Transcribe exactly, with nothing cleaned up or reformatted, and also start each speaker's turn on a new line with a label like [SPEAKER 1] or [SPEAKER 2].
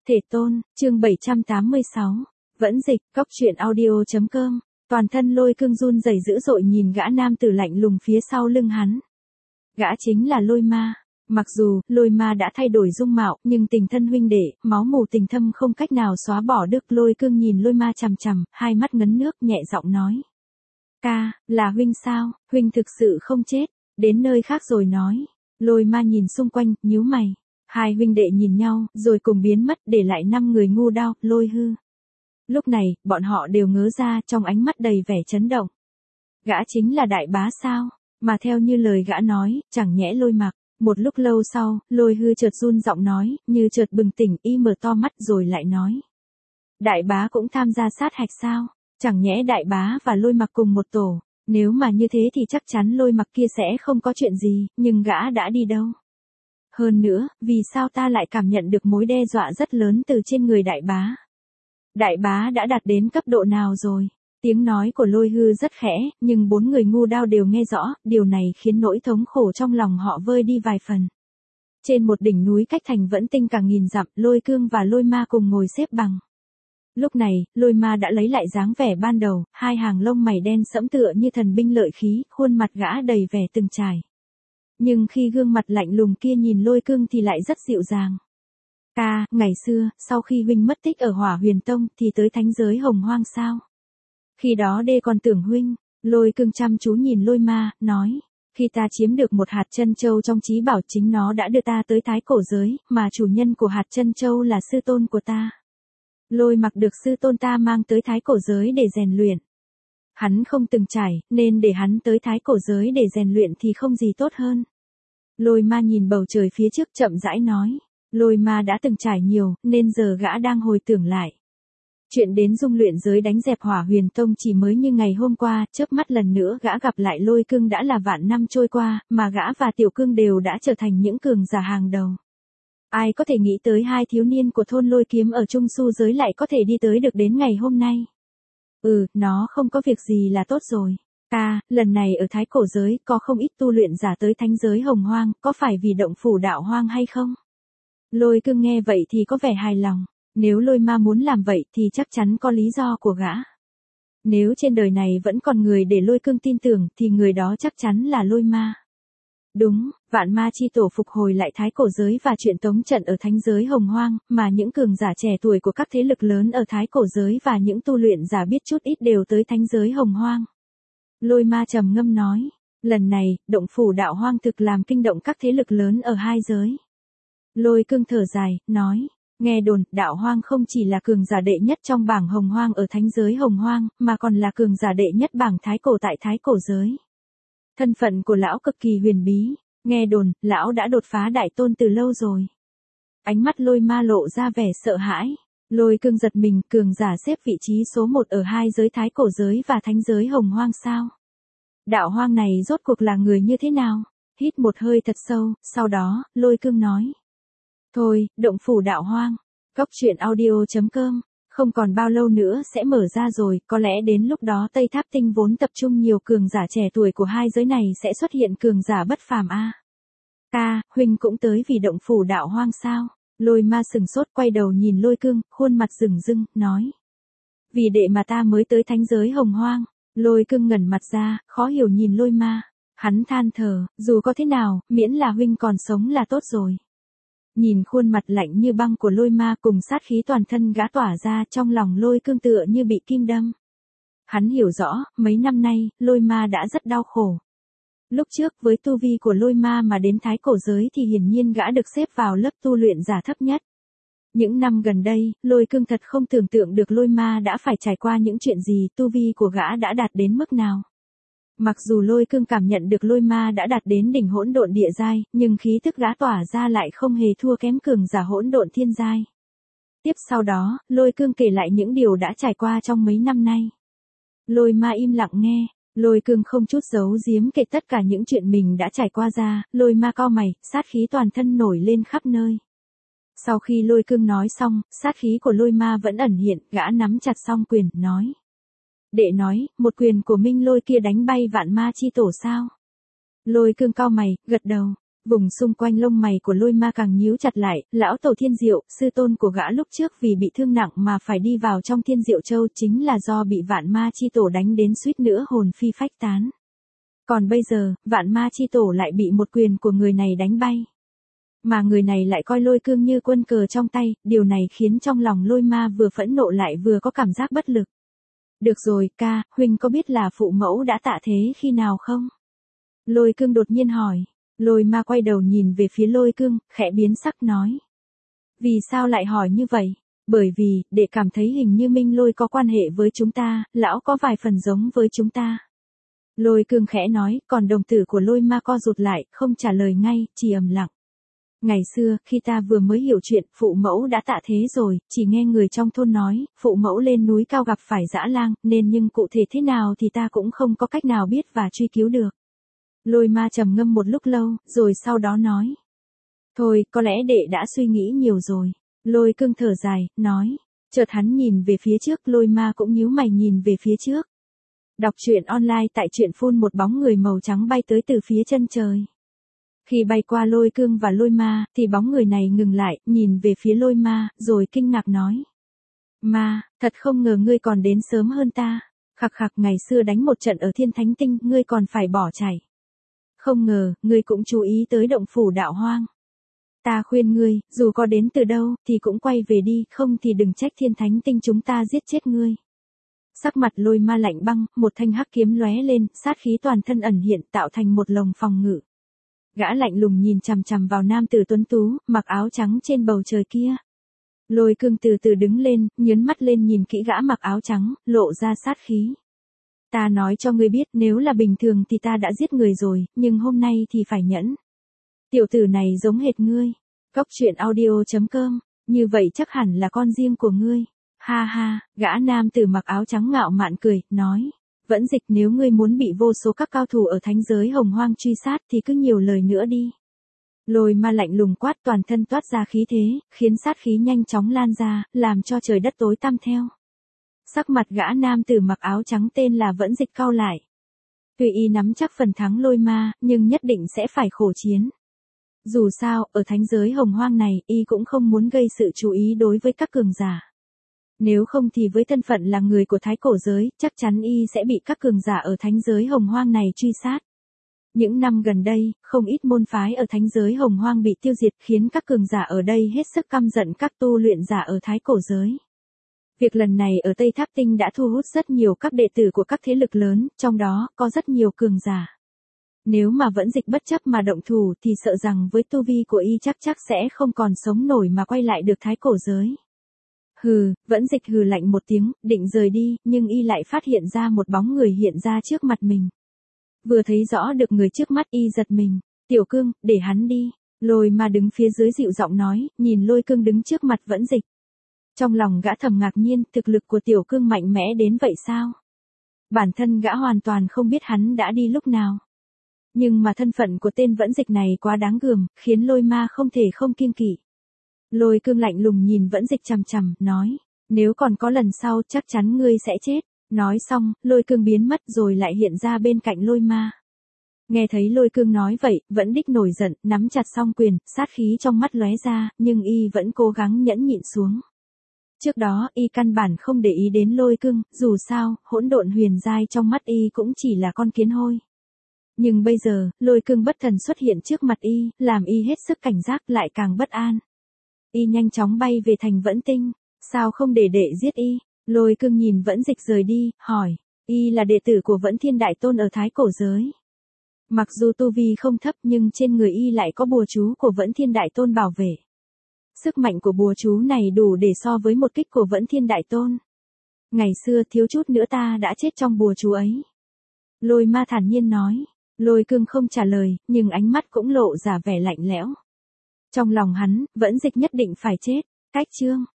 [SPEAKER 1] Thể tôn, chương bảy trăm tám mươi sáu. Vẫn dịch, cóc truyện audio chấm com. Toàn thân Lôi Cương run rẩy dữ dội nhìn gã nam tử lạnh lùng phía sau lưng hắn. Gã chính là Lôi Ma. Mặc dù, Lôi Ma đã thay đổi dung mạo, nhưng tình thân huynh đệ, máu mù tình thâm không cách nào xóa bỏ được. Lôi Cương nhìn Lôi Ma chằm chằm, hai mắt ngấn nước, nhẹ giọng nói. Ca, là huynh sao, huynh thực sự không chết, đến nơi khác rồi nói. Lôi Ma nhìn xung quanh, nhíu mày. Hai huynh đệ nhìn nhau, rồi cùng biến mất, để lại năm người ngu đao, Lôi Hư. Lúc này, bọn họ đều ngớ ra, trong ánh mắt đầy vẻ chấn động. Gã chính là đại bá sao, mà theo như lời gã nói, chẳng nhẽ Lôi Mặc. Một lúc lâu sau, Lôi Hư chợt run giọng nói, như chợt bừng tỉnh, y mở to mắt rồi lại nói. Đại bá cũng tham gia sát hạch sao, chẳng nhẽ đại bá và Lôi Mặc cùng một tổ, nếu mà như thế thì chắc chắn Lôi Mặc kia sẽ không có chuyện gì, nhưng gã đã đi đâu? Hơn nữa, vì sao ta lại cảm nhận được mối đe dọa rất lớn từ trên người đại bá? Đại bá đã đạt đến cấp độ nào rồi? Tiếng nói của Lôi Hư rất khẽ, nhưng bốn người ngu đao đều nghe rõ, điều này khiến nỗi thống khổ trong lòng họ vơi đi vài phần. Trên một đỉnh núi cách thành Vẫn Tinh cả nghìn dặm, Lôi Cương và Lôi Ma cùng ngồi xếp bằng. Lúc này, Lôi Ma đã lấy lại dáng vẻ ban đầu, hai hàng lông mày đen sẫm tựa như thần binh lợi khí, khuôn mặt gã đầy vẻ từng trải. Nhưng khi gương mặt lạnh lùng kia nhìn Lôi Cương thì lại rất dịu dàng. Ca, ngày xưa, sau khi huynh mất tích ở Hỏa Huyền Tông thì tới thánh giới Hồng Hoang sao? Khi đó đê còn tưởng huynh. Lôi Cương chăm chú nhìn Lôi Ma, nói. Khi ta chiếm được một hạt chân châu trong trí bảo, chính nó đã đưa ta tới thái cổ giới, mà chủ nhân của hạt chân châu là sư tôn của ta. Lôi Mặc được sư tôn ta mang tới thái cổ giới để rèn luyện. Hắn không từng trải, nên để hắn tới thái cổ giới để rèn luyện thì không gì tốt hơn. Lôi Ma nhìn bầu trời phía trước chậm rãi nói. Lôi Ma đã từng trải nhiều, nên giờ gã đang hồi tưởng lại. Chuyện đến dung luyện giới đánh dẹp Hỏa Huyền Tông chỉ mới như ngày hôm qua, chớp mắt lần nữa gã gặp lại Lôi Cương đã là vạn năm trôi qua, mà gã và Tiểu Cương đều đã trở thành những cường giả hàng đầu. Ai có thể nghĩ tới hai thiếu niên của thôn Lôi Kiếm ở Trung Su giới lại có thể đi tới được đến ngày hôm nay. Ừ, nó không có việc gì là tốt rồi. Ca, lần này ở thái cổ giới có không ít tu luyện giả tới thánh giới Hồng Hoang, có phải vì động phủ đạo hoang hay không? Lôi Cương nghe vậy thì có vẻ hài lòng. Nếu Lôi Ma muốn làm vậy thì chắc chắn có lý do của gã. Nếu trên đời này vẫn còn người để Lôi Cương tin tưởng thì người đó chắc chắn là Lôi Ma. Đúng, vạn ma chi tổ phục hồi lại thái cổ giới và chuyện tống trận ở thánh giới Hồng Hoang, mà những cường giả trẻ tuổi của các thế lực lớn ở thái cổ giới và những tu luyện giả biết chút ít đều tới thánh giới Hồng Hoang. Lôi Ma trầm ngâm nói, lần này, động phủ đạo hoang thực làm kinh động các thế lực lớn ở hai giới. Lôi Cương thở dài, nói, nghe đồn, đạo hoang không chỉ là cường giả đệ nhất trong bảng Hồng Hoang ở thánh giới Hồng Hoang, mà còn là cường giả đệ nhất bảng thái cổ tại thái cổ giới. Thân phận của lão cực kỳ huyền bí, nghe đồn, lão đã đột phá đại tôn từ lâu rồi. Ánh mắt Lôi Ma lộ ra vẻ sợ hãi. Lôi Cương giật mình, cường giả xếp vị trí số một ở hai giới thái cổ giới và thánh giới Hồng Hoang sao? Đạo hoang này rốt cuộc là người như thế nào? Hít một hơi thật sâu, sau đó, Lôi Cương nói. Thôi, động phủ đạo hoang. Cóc truyện audio chấm com. Không còn bao lâu nữa sẽ mở ra rồi, có lẽ đến lúc đó Tây Tháp Tinh vốn tập trung nhiều cường giả trẻ tuổi của hai giới này sẽ xuất hiện cường giả bất phàm a. Ca, huynh cũng tới vì động phủ đạo hoang sao? Lôi Ma sừng sốt quay đầu nhìn Lôi Cương, khuôn mặt rừng rưng, nói. Vì đệ mà ta mới tới thánh giới Hồng Hoang. Lôi Cương ngẩn mặt ra, khó hiểu nhìn Lôi Ma. Hắn than thở, dù có thế nào, miễn là huynh còn sống là tốt rồi. Nhìn khuôn mặt lạnh như băng của Lôi Ma cùng sát khí toàn thân gã tỏa ra, trong lòng Lôi Cương tựa như bị kim đâm. Hắn hiểu rõ, mấy năm nay, Lôi Ma đã rất đau khổ. Lúc trước với tu vi của Lôi Ma mà đến thái cổ giới thì hiển nhiên gã được xếp vào lớp tu luyện giả thấp nhất. Những năm gần đây, Lôi Cương thật không tưởng tượng được Lôi Ma đã phải trải qua những chuyện gì, tu vi của gã đã đạt đến mức nào. Mặc dù Lôi Cương cảm nhận được Lôi Ma đã đạt đến đỉnh hỗn độn địa giai, nhưng khí tức gã tỏa ra lại không hề thua kém cường giả hỗn độn thiên giai. Tiếp sau đó, Lôi Cương kể lại những điều đã trải qua trong mấy năm nay. Lôi Ma im lặng nghe, Lôi Cương không chút giấu giếm kể tất cả những chuyện mình đã trải qua ra, Lôi Ma cau mày, sát khí toàn thân nổi lên khắp nơi. Sau khi Lôi Cương nói xong, sát khí của Lôi Ma vẫn ẩn hiện, gã nắm chặt song quyền, nói. Đệ nói, một quyền của Minh Lôi kia đánh bay vạn ma chi tổ sao? Lôi Cương cau mày, gật đầu. Vùng xung quanh lông mày của lôi ma càng nhíu chặt lại, lão tổ Thiên Diệu, sư tôn của gã lúc trước vì bị thương nặng mà phải đi vào trong Thiên Diệu Châu chính là do bị vạn ma chi tổ đánh đến suýt nữa hồn phi phách tán. Còn bây giờ, vạn ma chi tổ lại bị một quyền của người này đánh bay. Mà người này lại coi lôi cương như quân cờ trong tay, điều này khiến trong lòng lôi ma vừa phẫn nộ lại vừa có cảm giác bất lực. Được rồi, ca, huynh có biết là phụ mẫu đã tạ thế khi nào không? Lôi cương đột nhiên hỏi. Lôi ma quay đầu nhìn về phía lôi cương, khẽ biến sắc nói. Vì sao lại hỏi như vậy? Bởi vì, để cảm thấy hình như Minh Lôi có quan hệ với chúng ta, lão có vài phần giống với chúng ta. Lôi cương khẽ nói, còn đồng tử của lôi ma co rụt lại, không trả lời ngay, chỉ ầm lặng. Ngày xưa, khi ta vừa mới hiểu chuyện, phụ mẫu đã tạ thế rồi, chỉ nghe người trong thôn nói, phụ mẫu lên núi cao gặp phải dã lang, nên nhưng cụ thể thế nào thì ta cũng không có cách nào biết và truy cứu được. Lôi ma trầm ngâm một lúc lâu, rồi sau đó nói. Thôi, có lẽ đệ đã suy nghĩ nhiều rồi. Lôi cương thở dài, nói. Chợt hắn nhìn về phía trước, lôi ma cũng nhíu mày nhìn về phía trước. Đọc truyện online tại truyện phun một bóng người màu trắng bay tới từ phía chân trời. Khi bay qua lôi cương và lôi ma, thì bóng người này ngừng lại, nhìn về phía lôi ma, rồi kinh ngạc nói. Ma, thật không ngờ ngươi còn đến sớm hơn ta. Khặc khặc ngày xưa đánh một trận ở Thiên Thánh Tinh, ngươi còn phải bỏ chạy. Không ngờ, ngươi cũng chú ý tới động phủ đạo hoang. Ta khuyên ngươi, dù có đến từ đâu, thì cũng quay về đi, không thì đừng trách Thiên Thánh Tinh chúng ta giết chết ngươi. Sắc mặt lôi ma lạnh băng, một thanh hắc kiếm lóe lên, sát khí toàn thân ẩn hiện tạo thành một lồng phòng ngự. Gã lạnh lùng nhìn chằm chằm vào nam tử tuấn tú, mặc áo trắng trên bầu trời kia. Lôi cương từ từ đứng lên, nhớn mắt lên nhìn kỹ gã mặc áo trắng, lộ ra sát khí. Ta nói cho ngươi biết, nếu là bình thường thì ta đã giết người rồi, nhưng hôm nay thì phải nhẫn. Tiểu tử này giống hệt ngươi. Cóc truyện audio chấm com, như vậy chắc hẳn là con riêng của ngươi. Ha ha, gã nam tử mặc áo trắng ngạo mạn cười, nói. Vẫn Dịch, nếu ngươi muốn bị vô số các cao thủ ở thánh giới hồng hoang truy sát thì cứ nhiều lời nữa đi. Lôi ma lạnh lùng quát, toàn thân toát ra khí thế, khiến sát khí nhanh chóng lan ra, làm cho trời đất tối tăm theo. Sắc mặt gã nam tử mặc áo trắng tên là Vẫn Dịch cau lại. Tuy y nắm chắc phần thắng lôi ma, nhưng nhất định sẽ phải khổ chiến. Dù sao, ở thánh giới hồng hoang này, y cũng không muốn gây sự chú ý đối với các cường giả. Nếu không thì với thân phận là người của thái cổ giới, chắc chắn y sẽ bị các cường giả ở thánh giới hồng hoang này truy sát. Những năm gần đây, không ít môn phái ở thánh giới hồng hoang bị tiêu diệt khiến các cường giả ở đây hết sức căm giận các tu luyện giả ở thái cổ giới. Việc lần này ở Tây Tháp Tinh đã thu hút rất nhiều các đệ tử của các thế lực lớn, trong đó có rất nhiều cường giả. Nếu mà Vẫn Dịch bất chấp mà động thủ thì sợ rằng với tu vi của y chắc chắc sẽ không còn sống nổi mà quay lại được thái cổ giới. Hừ, Vẫn Dịch hừ lạnh một tiếng, định rời đi, nhưng y lại phát hiện ra một bóng người hiện ra trước mặt mình. Vừa thấy rõ được người trước mắt y giật mình. Tiểu Cương, để hắn đi. Lôi ma đứng phía dưới dịu giọng nói, nhìn Lôi Cương đứng trước mặt Vẫn Dịch. Trong lòng gã thầm ngạc nhiên, thực lực của Tiểu Cương mạnh mẽ đến vậy sao? Bản thân gã hoàn toàn không biết hắn đã đi lúc nào. Nhưng mà thân phận của tên Vẫn Dịch này quá đáng gờm, khiến lôi ma không thể không kiêng kỵ. Lôi Cương lạnh lùng nhìn Vẫn Dịch chằm chằm, nói, nếu còn có lần sau chắc chắn ngươi sẽ chết. Nói xong, Lôi Cương biến mất rồi lại hiện ra bên cạnh lôi ma. Nghe thấy Lôi Cương nói vậy, Vẫn Đích nổi giận, nắm chặt song quyền, sát khí trong mắt lóe ra, nhưng y vẫn cố gắng nhẫn nhịn xuống. Trước đó, y căn bản không để ý đến Lôi Cương, dù sao, hỗn độn huyền giai trong mắt y cũng chỉ là con kiến hôi. Nhưng bây giờ, Lôi Cương bất thần xuất hiện trước mặt y, làm y hết sức cảnh giác lại càng bất an. Y nhanh chóng bay về thành Vẫn Tinh, sao không để đệ giết y? Lôi Cương nhìn Vẫn Dịch rời đi, hỏi, y là đệ tử của Vẫn Thiên Đại Tôn ở thái cổ giới. Mặc dù tu vi không thấp nhưng trên người y lại có bùa chú của Vẫn Thiên Đại Tôn bảo vệ. Sức mạnh của bùa chú này đủ để so với một kích của Vẫn Thiên Đại Tôn. Ngày xưa thiếu chút nữa ta đã chết trong bùa chú ấy. Lôi ma thản nhiên nói. Lôi Cương không trả lời, nhưng ánh mắt cũng lộ ra vẻ lạnh lẽo. Trong lòng hắn, Vẫn Dịch nhất định phải chết. Cách chương